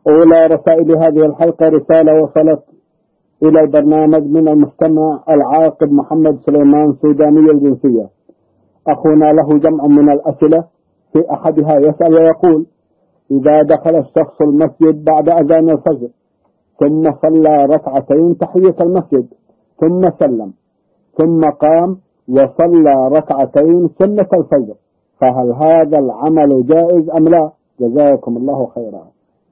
أولى رسائل هذه الحلقة رسالة وصلت إلى البرنامج من المستمع العاقب محمد سليمان سوداني الجنسية. أخونا له جمع من الأسئلة، في أحدها يسأل ويقول: إذا دخل الشخص المسجد بعد أذان الفجر ثم صلى ركعتين تحية المسجد ثم سلم، ثم قام وصلى ركعتين سنة الفجر، فهل هذا العمل جائز أم لا؟ جزاكم الله خيرا.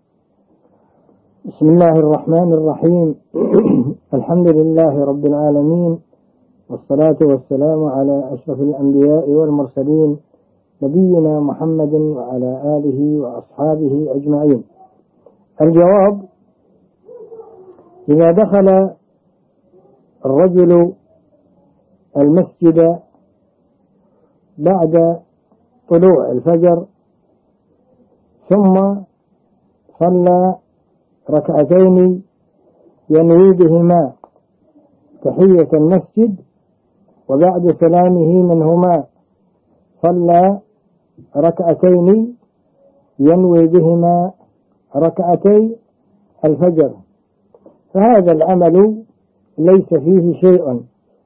بسم الله الرحمن الرحيم. الحمد لله رب العالمين، والصلاة والسلام على أشرف الأنبياء والمرسلين، نبينا محمد وعلى آله وأصحابه أجمعين. الجواب: إذا دخل الرجل المسجد بعد طلوع الفجر ثم صلى ركعتين ينوي بهما تحية المسجد، وبعد سلامه منهما صلى ركعتين ينوي بهما ركعتي الفجر، فهذا العمل ليس فيه شيء،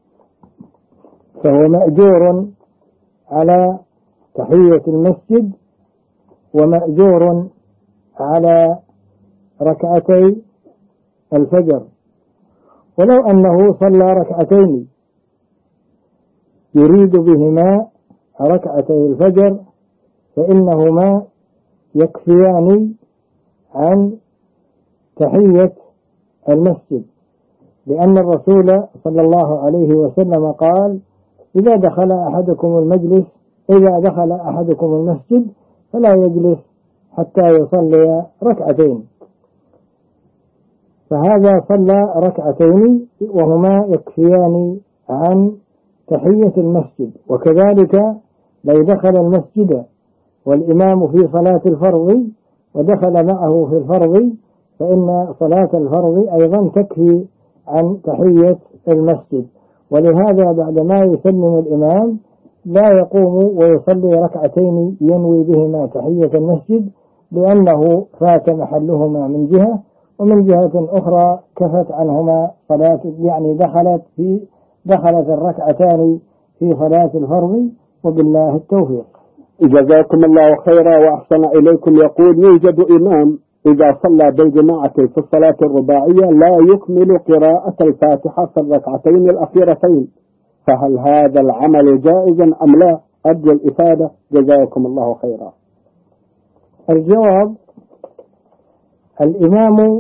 فهو مأجور على تحية المسجد ومأجور على ركعتي الفجر. ولو أنه صلى ركعتين يريد بهما ركعتي الفجر فإنهما يكفيان عن تحية المسجد، لأن الرسول صلى الله عليه وسلم قال: إذا دخل أحدكم المسجد فلا يجلس حتى يصلي ركعتين، فهذا صلى ركعتين وهما يكفيان عن تحية المسجد. وكذلك لو دخل المسجد والإمام في صلاة الفرض ودخل معه في الفرض فإن صلاة الفرض أيضا تكفي عن تحية المسجد، ولهذا بعدما يسلم الإمام لا يقوم ويصلي ركعتين ينوي بهما تحية المسجد، لأنه فات محلهما من جهة، ومن جهة أخرى كفت عنهما صلاة، يعني دخلت الركعتان في صلاة الفرض، وبالله التوفيق. جزاكم الله خيرا وأحسن إليكم. يقول: يوجد إمام إذا صلى بالجماعة في الصلاة الرباعية لا يكمل قراءة الفاتحة في الركعتين الأخيرتين، فهل هذا العمل جائز أم لا؟ أرجو الإفادة، جزاكم الله خيرا. الجواب: الإمام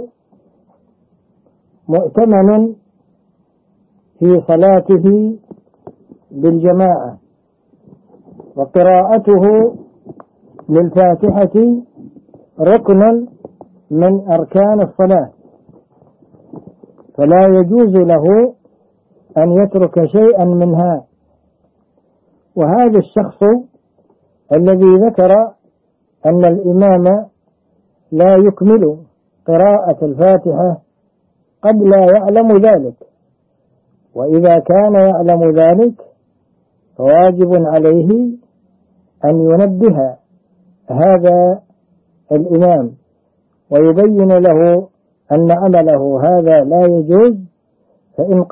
مؤتمن في صلاته بالجماعة، وقراءته للفاتحة ركن من أركان الصلاة، فلا يجوز له أن يترك شيئا منها. وهذا الشخص الذي ذكر أن الإمام لا يكمل قراءة الفاتحة قد لا يعلم ذلك، وإذا كان يعلم ذلك فواجب عليه أن ينبه هذا الإمام ويبين له أن عمله هذا لا يجوز، فإن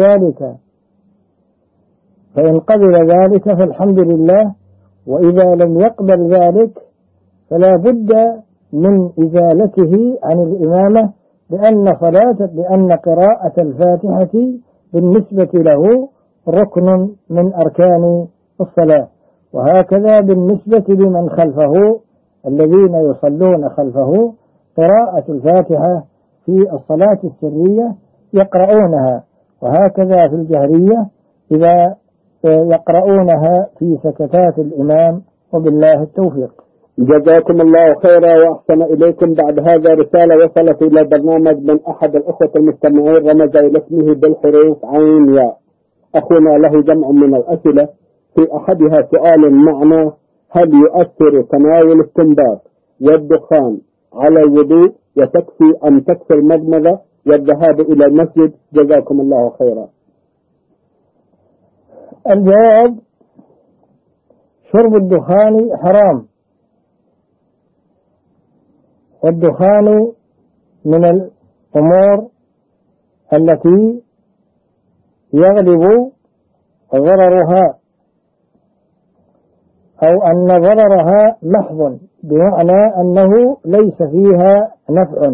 قبل ذلك فالحمد لله، وإذا لم يقبل ذلك فلا بد من إزالته عن الإمامة، لأن قراءة الفاتحة بالنسبة له ركن من أركان الصلاة. وهكذا بالنسبة لمن خلفه الذين يصلون خلفه، قراءة الفاتحة في الصلاة السرية يقرؤونها، وهكذا في الجهرية إذا يقرؤونها في سكتات الإمام، وبالله التوفيق. جزاكم الله خيرا وأحسن إليكم. بعد هذا رسالة وصلت إلى البرنامج من أحد الأخوة المستمعين، رمز إلى اسمه بالحروف عين ياء. أخونا له جمع من الأسئلة، في أحدها سؤال معنى: هل يؤثر تناول التمباك والدخان على الوضوء وتكفي أم تكفي المضمضة والذهاب إلى المسجد؟ جزاكم الله خيرا. الجواب: شرب الدخان حرام، والدخان من الأمور التي يغلب ضررها، أو أن ضررها محض، بمعنى أنه ليس فيها نفع،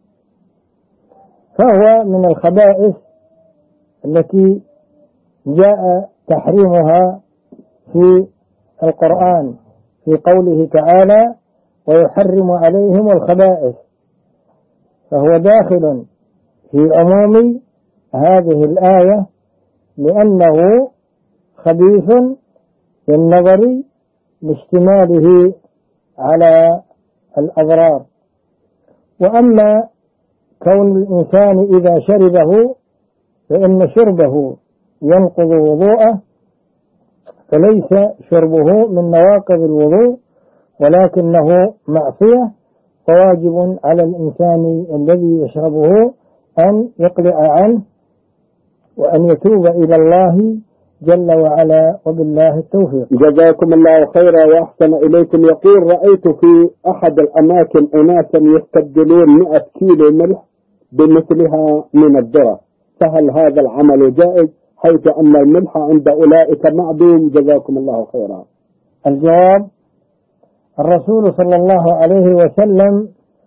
فهو من الخبائث التي جاء تحريمها في القرآن في قوله تعالى: ويحرم عليهم الخبائث، فهو داخل في عموم هذه الآية، لأنه خبيث بالنظر لاشتماله على الأضرار. وأما كون الإنسان إذا شربه فإن شربه ينقض وضوءه، فليس شربه من نواقض الوضوء، ولكنه معصية، وواجب على الإنسان الذي يشربه أن يقلع عنه وأن يتوب إلى الله جل وعلا، وبالله التوفيق. جزاكم الله خيرا وأحسن إليكم. يقول: رأيت في أحد الأماكن أناسا يستبدلون 100 كيلو ملح بمثلها من الذرة، فهل هذا العمل جائز حيث أن الملح عند أولئك معدوم؟ جزاكم الله خيرا. الجواب: الرسول صلى الله عليه وسلم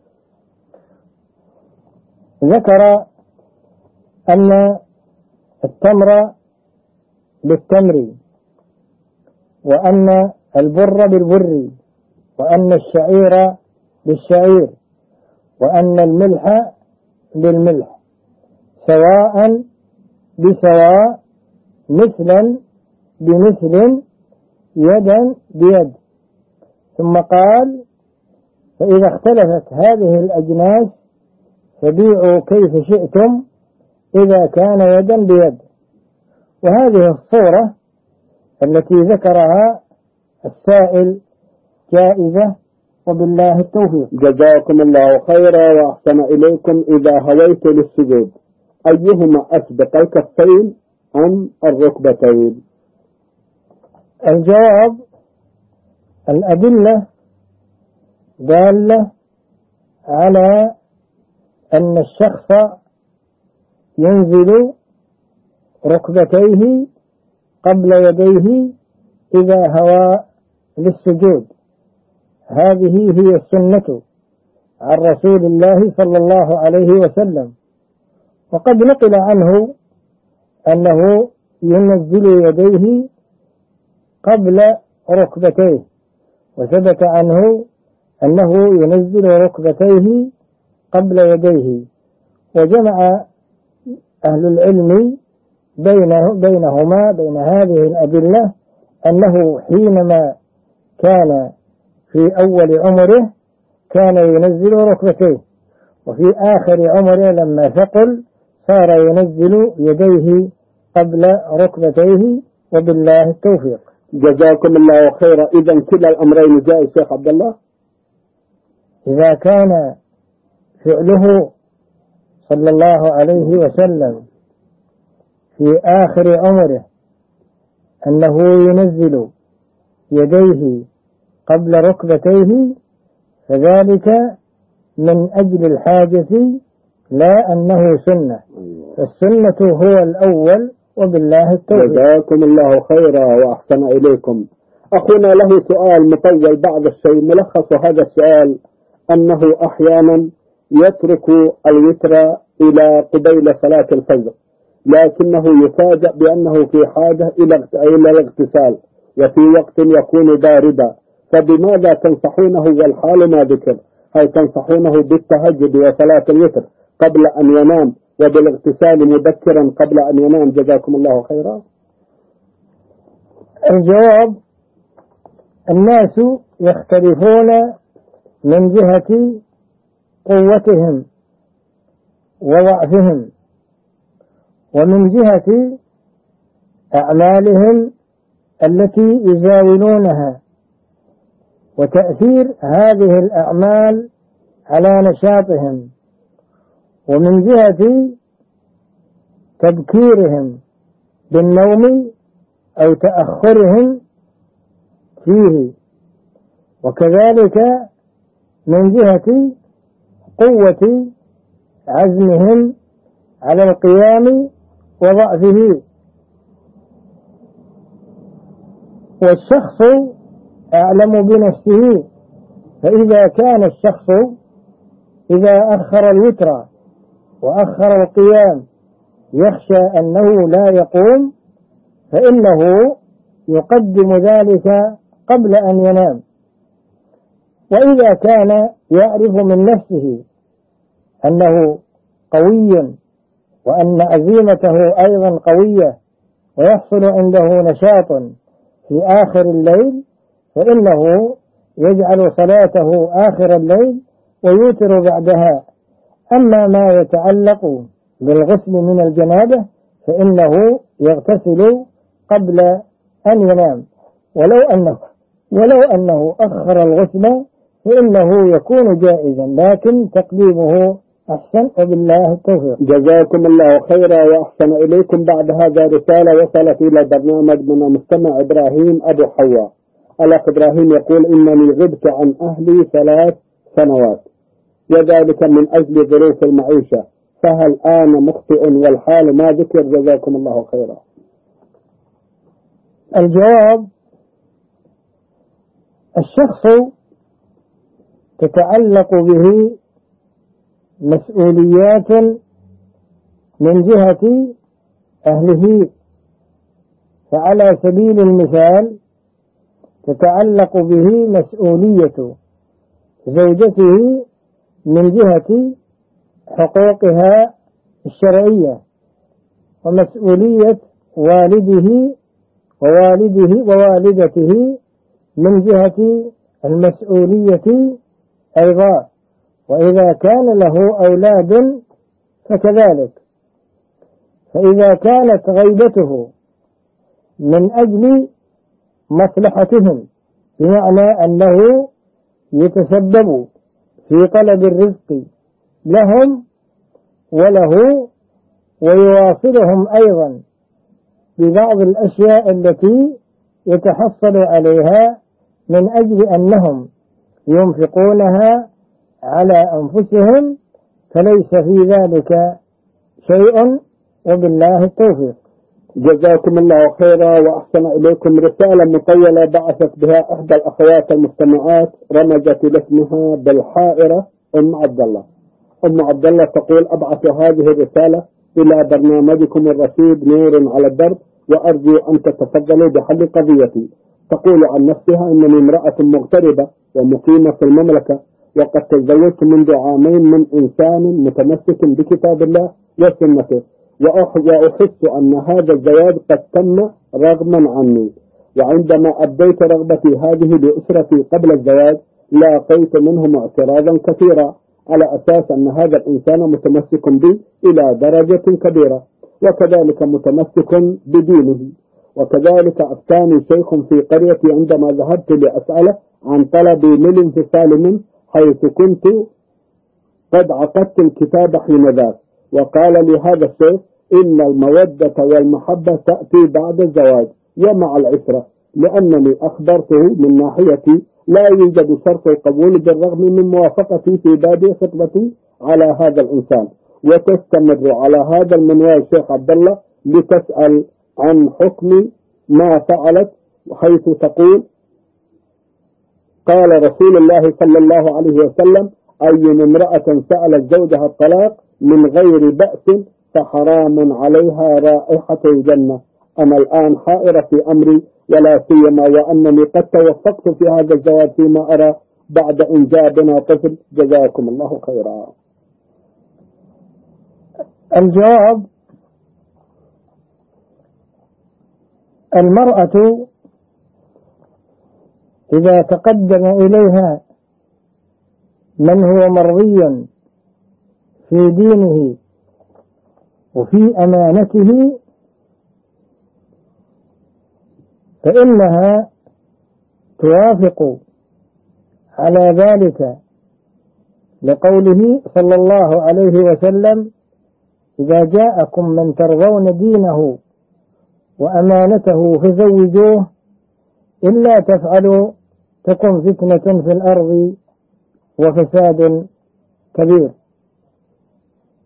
ذكر أن التمر بالتمر، وأن البر بالبر، وأن الشعير بالشعير، وأن الملح بالملح، سواء بسواء، مثلا بمثل، يدا بيد. ثم قال: فإذا اختلفت هذه الأجناس فبيعوا كيف شئتم إذا كان يدا بيد. وهذه الصورة التي ذكرها السائل جائزة، وبالله التوفيق. جزاكم الله خيرا وأحسن إليكم. إذا هويت للسجود أيهما أسبق، الكفين أم الركبتين؟ الجواب: الأدلة دالة على أن الشخص ينزل ركبتيه قبل يديه إذا هوى للسجود. هذه هي السنة عن رسول الله صلى الله عليه وسلم. وقد نقل عنه أنه ينزل يديه قبل ركبتيه، وثبت عنه أنه ينزل ركبتيه قبل يديه. وجمع أهل العلم بينهما بين هذه الأدلة، أنه حينما كان في أول عمره كان ينزل ركبتيه، وفي آخر عمره لما ثقل صار ينزل يديه قبل ركبتيه، وبالله التوفيق. جزاكم الله خيرا. إذا كلا الأمرين جائز شيخ عبد الله؟ إذا كان فعله صلى الله عليه وسلم في آخر عمره أنه ينزل يديه قبل ركبتيه، فذلك من أجل الحاجة، لا أنه سنة. فالسنة هو الأول، وبالله التوفيق. جزاكم الله خيرا وأحسن إليكم. أخونا له سؤال مطول بعض الشيء. ملخص هذا السؤال أنه أحيانا يترك الوتر إلى قبيل صلاة الفجر، لكنه يفاجأ بأنه في حاجة إلى الاغتسال وفي وقت يكون باردا، فبماذا تنصحونه والحال ما ذكر؟ هل تنصحونه بالتهجد وصلاة الوتر قبل أن ينام وبالاغتسال مبكرا قبل أن ينام؟ جزاكم الله خيرا. الجواب: الناس يختلفون من جهة قوتهم وضعفهم، ومن جهة أعمالهم التي يزاولونها، وتأثير هذه الأعمال على نشاطهم، ومن جهة تبكيرهم بالنوم أو تأخرهم فيه، وكذلك من جهة قوة عزمهم على القيام وضعفه. والشخص أعلم بنفسه، فإذا كان الشخص إذا أخر الوتر وأخر القيام يخشى أنه لا يقوم، فإنه يقدم ذلك قبل أن ينام. وإذا كان يعرف من نفسه أنه قوي وأن عزيمته أيضا قوية ويحصل عنده نشاط في آخر الليل، فإنه يجعل صلاته آخر الليل ويوتر بعدها. أما ما يتعلق بالغسل من الجنابة فإنه يغتسل قبل أن ينام، ولو أنه أخر الغسل فإنه يكون جائزا، لكن تقديمه أحسن، وبالله التوفيق. جزاكم الله خيرا وأحسن إليكم. بعد هذا رسالة وصلت إلى البرنامج من المستمع إبراهيم أبو حواء. الأخ إبراهيم يقول: إنني غبت عن أهلي 3 سنوات وذلك من أجل ظروف المعيشة، فهل أنا مخطئ والحال ما ذكر؟ جزاكم الله خيرا. الجواب: الشخص تتعلق به مسؤوليات من جهة أهله، فعلى سبيل المثال تتعلق به مسؤولية زوجته من جهة حقوقها الشرعية، ومسؤولية والده ووالدته من جهة المسؤولية أيضا، وإذا كان له أولاد فكذلك. فإذا كانت غيبته من أجل مصلحتهم، بمعنى أنه يتسبب في طلب الرزق لهم وله ويواصلهم أيضا ببعض الأشياء التي يتحصل عليها من أجل أنهم ينفقونها على أنفسهم، فليس في ذلك شيء، وبالله التوفيق. جزاكم الله خيرا وأحسن إليكم. رسالة مطولة بعثت بها إحدى الأخوات المستمعات، رمزت لاسمها بالحائرة أم عبد الله. أم عبد الله تقول: أبعث هذه الرسالة إلى برنامجكم الرشيد نور على الدرب، وأرجو أن تتفضلوا بحل قضيتي. تقول عن نفسها: إنني امرأة مغتربة ومقيمة في المملكة، وقد تزوجت منذ عامين من إنسان متمسك بكتاب الله وسنته، وأحس أن هذا الزواج قد تم رغما عني، وعندما أبديت رغبتي هذه لأسرتي قبل الزواج لاقيت منهم اعتراضا كثيرا، على أساس أن هذا الإنسان متمسك بي إلى درجة كبيرة، وكذلك متمسك بدينه. وكذلك أفتاني شيخ في قريتي عندما ذهبت لأسأله عن طلبي للانفصال منه، حيث كنت قد عقدت الكتاب حينذاك، وقال لي هذا الشيخ: إن المودة والمحبة تأتي بعد الزواج ومع العشرة، لأنني أخبرته من ناحيتي لا يوجد شرط القبول بالرغم من موافقتي في بادئ خطبتي على هذا الإنسان، وتستمر على هذا المنوال شيخ عبد الله لتسأل عن حكم ما فعلت، حيث تقول: قال رسول الله صلى الله عليه وسلم: أي امرأة سألت زوجها الطلاق من غير بأس فحرام عليها رائحة الجنة. أنا الآن حائرة في أمري، ولا سيما وأنني قد توفقت في هذا الزواج فيما أرى بعد إنجابنا طفل. جزاكم الله خيرا. الجواب: المرأة إذا تقدم إليها من هو مرضي في دينه وفي أمانته فإنها توافق على ذلك، لقوله صلى الله عليه وسلم: إذا جاءكم من ترضون دينه وأمانته فزوجوه، إلا تفعلوا تكن فتنة في الأرض وفساد كبير.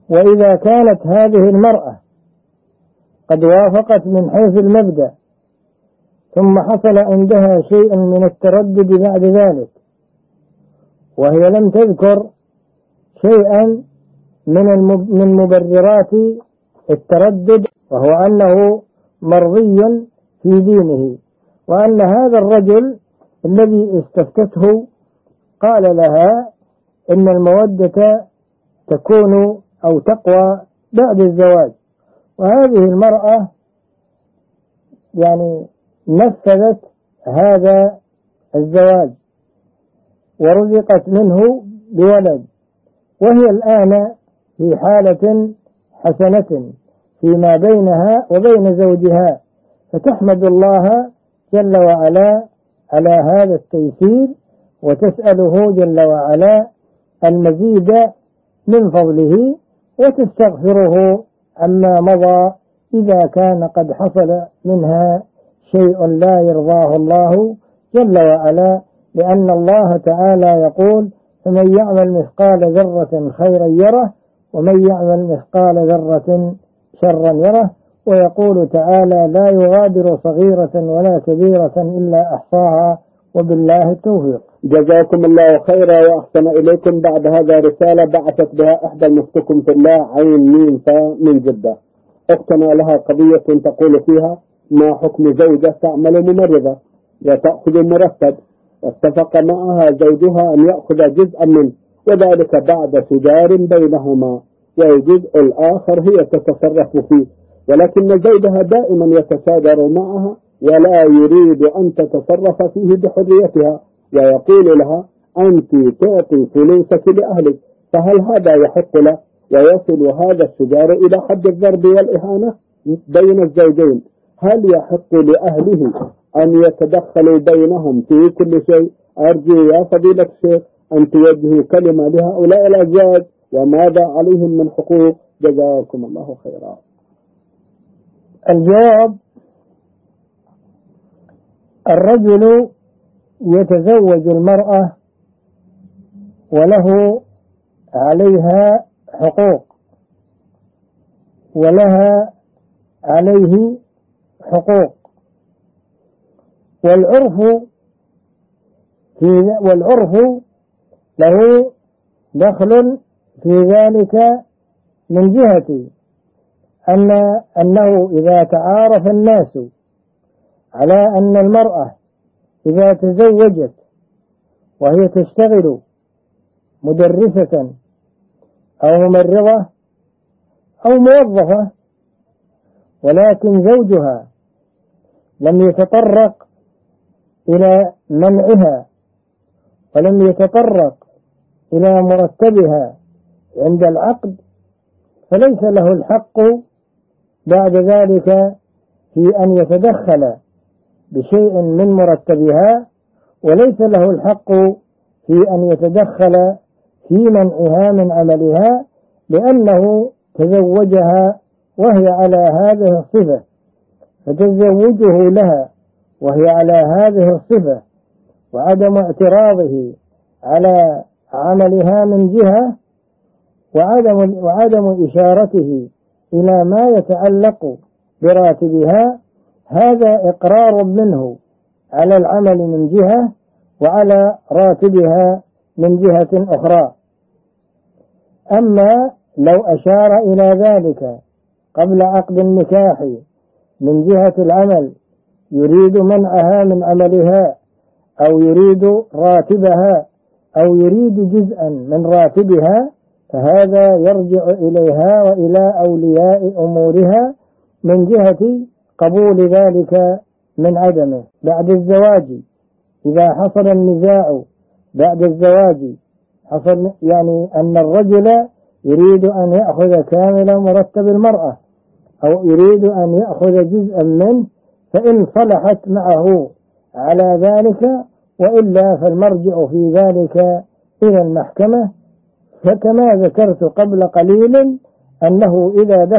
وإذا كانت هذه المرأة قد وافقت من حيث المبدأ ثم حصل عندها شيء من التردد بعد ذلك، وهي لم تذكر شيئا من مبررات التردد، وهو أنه مرضي في دينه، وأن هذا الرجل الذي استفتته قال لها إن المودة تكون أو تقوى بعد الزواج، وهذه المرأة يعني نفذت هذا الزواج ورزقت منه بولد، وهي الآن في حالة حسنة فيما بينها وبين زوجها، فتحمد الله جل وعلا على هذا التيسير، وتسأله جل وعلا المزيد من فضله، وتستغفره عما مضى إذا كان قد حصل منها شيء لا يرضاه الله جل وعلا، لأن الله تعالى يقول: فمن يعمل مثقال ذرة خيرا يره ومن يعمل مثقال ذرة شرا يره. ويقول تعالى: لا يغادر صغيرة ولا كبيرة إلا أحصاها، وبالله التوفيق. جزاكم الله خيرا وأحسن إليكم. بعد هذا رسالة بعثت بها إحدى المفتكم في الله عين ميم فا من جدة. أختنا لها قضية تقول فيها: ما حكم زوجة تعمل ممرضة وتأخذ مرتب، واتفق معها زوجها أن يأخذ جزءا منه، وذلك بعد تجار بينهما، والجزء الآخر هي تتصرف فيه، ولكن زوجها دائما يتشاجر معها ولا يريد أن تتصرف فيه بحريتها، ويقول لها: أنت تعطي فلوسك لأهلك، فهل هذا يحق له؟ ويصل هذا الشجار إلى حد الضرب والإهانة بين الزوجين. هل يحق لأهله أن يتدخلوا بينهم في كل شيء؟ أرجو يا فضيلة الشيخ أن توجهوا كلمة لهؤلاء الأزواج، وماذا عليهم من حقوق؟ جزاكم الله خيرا. الجواب: الرجل يتزوج المرأة وله عليها حقوق ولها عليه حقوق، والعرف له دخل في ذلك من جهة أنه إذا تعارف الناس على أن المرأة إذا تزوجت وهي تشتغل مدرسة أو ممرضة أو موظفة، ولكن زوجها لم يتطرق إلى منعها ولم يتطرق إلى مرتبها عند العقد، فليس له الحق بعد ذلك في أن يتدخل بشيء من مرتبها، وليس له الحق في أن يتدخل في منعها من عملها، لأنه تزوجها وهي على هذه الصفة، فتزوجه لها وهي على هذه الصفة وعدم اعتراضه على عملها من جهة، وعدم إشارته إلى ما يتعلق براتبها، هذا إقرار منه على العمل من جهة وعلى راتبها من جهة أخرى. أما لو أشار إلى ذلك قبل عقد النكاح من جهة العمل، يريد منعها من عملها أو يريد راتبها أو يريد جزءا من راتبها، فهذا يرجع إليها وإلى أولياء أمورها من جهة قبول ذلك من عدمه. بعد الزواج إذا حصل النزاع بعد الزواج، حصل يعني أن الرجل يريد أن يأخذ كامل مرتب المرأة أو يريد أن يأخذ جزءا منه، فإن صلحت معه على ذلك، وإلا فالمرجع في ذلك إلى المحكمة. فكما ذكرت قبل قليل أنه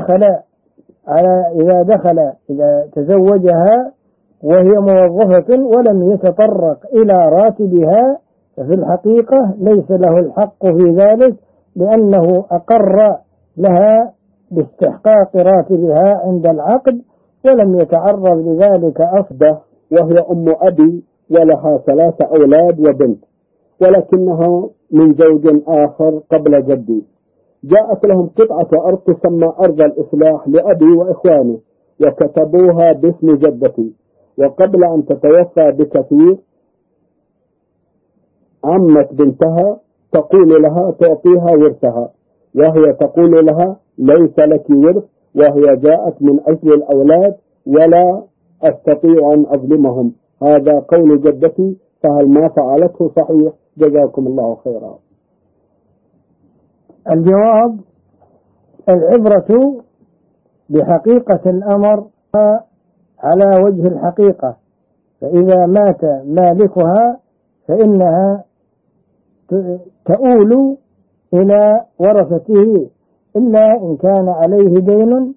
إذا تزوجها وهي موظفة ولم يتطرق إلى راتبها، ففي الحقيقة ليس له الحق في ذلك، لأنه أقر لها باستحقاق راتبها عند العقد ولم يتعرض لذلك أصلا، وهي أم أبي ولها 3 أولاد وبنت، ولكنها من زوج آخر قبل جدي. جاءت لهم قطعة أرض تسمى أرض الإصلاح لأبي وإخوانه، وكتبوها باسم جدتي، وقبل أن تتوفى بكثير عمة بنتها تقول لها تعطيها ورثها، وهي تقول لها ليس لك ورث، وهي جاءت من أجل الأولاد ولا أستطيع أن أظلمهم. هذا قول جدتي، فهل ما فعلته صحيح؟ جزاكم الله خيرا. الجواب: العبرة بحقيقة الأمر على وجه الحقيقة، فإذا مات مالكها فإنها تؤول إلى ورثته، إلا إن كان عليه دين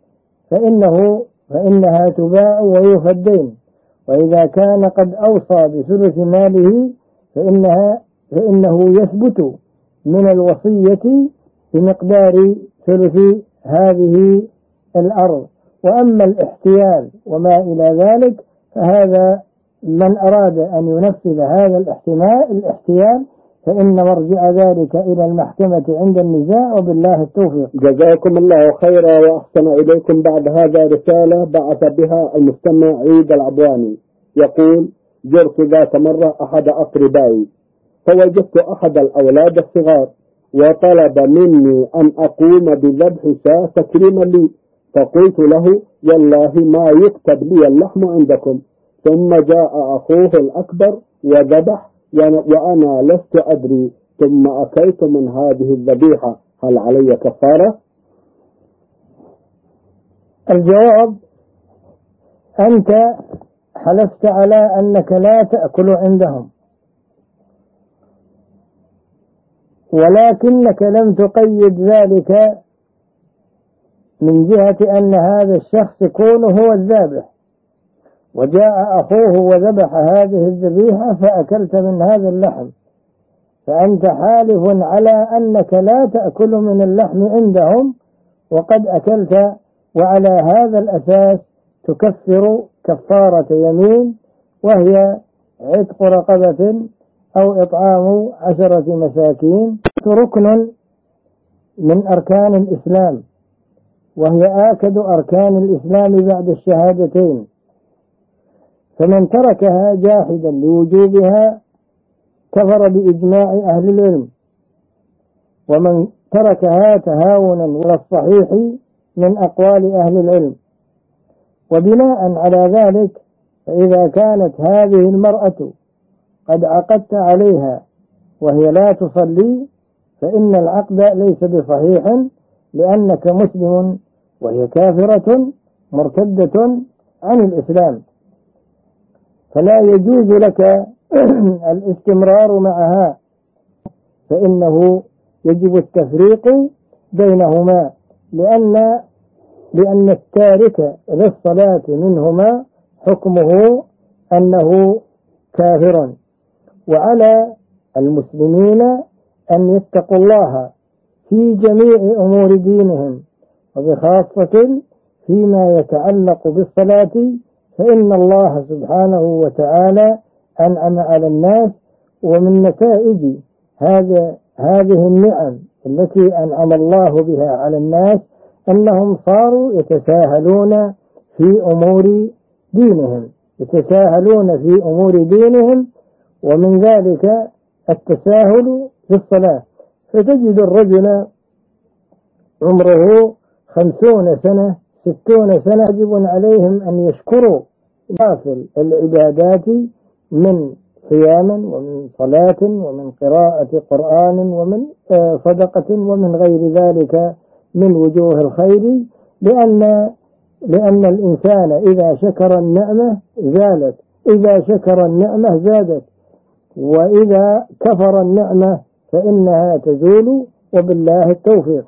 فإنها تباع ويوفى الدين، وإذا كان قد أوصى بثلث ماله فإنه يثبت من الوصية بمقدار ثلث هذه الأرض. وأما الاحتيال وما إلى ذلك فهذا من أراد أن ينفذ هذا الاحتيال فإن مرجع ذلك إلى المحكمة عند النزاع، وبالله التوفيق. جزاكم الله خيرا وأحسن إليكم. بعد هذا رسالة بعث بها المستمع عيد العبواني، يقول: زرت ذات مرة أحد أقربائي فوجدت أحد الأولاد الصغار وطلب مني أن أقوم بذبح شاة تكريما لي، فقلت له: والله ما يكتب لي اللحم عندكم. ثم جاء أخوه الأكبر وذبح وأنا لست أدري، ثم أكلت من هذه الذبيحة، هل علي كفارة؟ الجواب: أنت حلفت على أنك لا تأكل عندهم، ولكنك لم تقيد ذلك من جهة أن هذا الشخص يكون هو الذابح، وجاء أخوه وذبح هذه الذبيحة فأكلت من هذا اللحم، فأنت حالف على أنك لا تأكل من اللحم عندهم وقد أكلت، وعلى هذا الأساس تكفر كفارة يمين، وهي عتق رقبة أو إطعام 10 مساكين. ركن من أركان الإسلام، وهي آكد أركان الإسلام بعد الشهادتين، فمن تركها جاحدا لوجوبها كفر بإجماع أهل العلم، ومن تركها تهاونا ولا الصحيح من أقوال أهل العلم. وبناء على ذلك فإذا كانت هذه المرأة قد عقدت عليها وهي لا تصلي فإن العقد ليس بصحيح، لأنك مسلم وهي كافرة مرتدة عن الإسلام، فلا يجوز لك الاستمرار معها، فإنه يجب التفريق بينهما، لأن التارك للصلاة منهما حكمه أنه كافر. وعلى المسلمين أن يتقوا الله في جميع أمور دينهم، وبخاصة فيما يتعلق بالصلاة، فإن الله سبحانه وتعالى أنعم على الناس، ومن نتائج هذه النعم التي أنعم الله بها على الناس أنهم صاروا يتساهلون في أمور دينهم، ومن ذلك التساهل في الصلاة، فتجد الرجل عمره 50 سنة 60 سنة يجب عليهم أن يشكروا غافل العبادات من صيام ومن صلاة ومن قراءة قرآن ومن صدقة ومن غير ذلك من وجوه الخير، لأن الإنسان إذا شكر النعمة زالت، إذا شكر النعمة زادت، وإذا كفر النعمة فإنها تزول، وبالله التوفيق.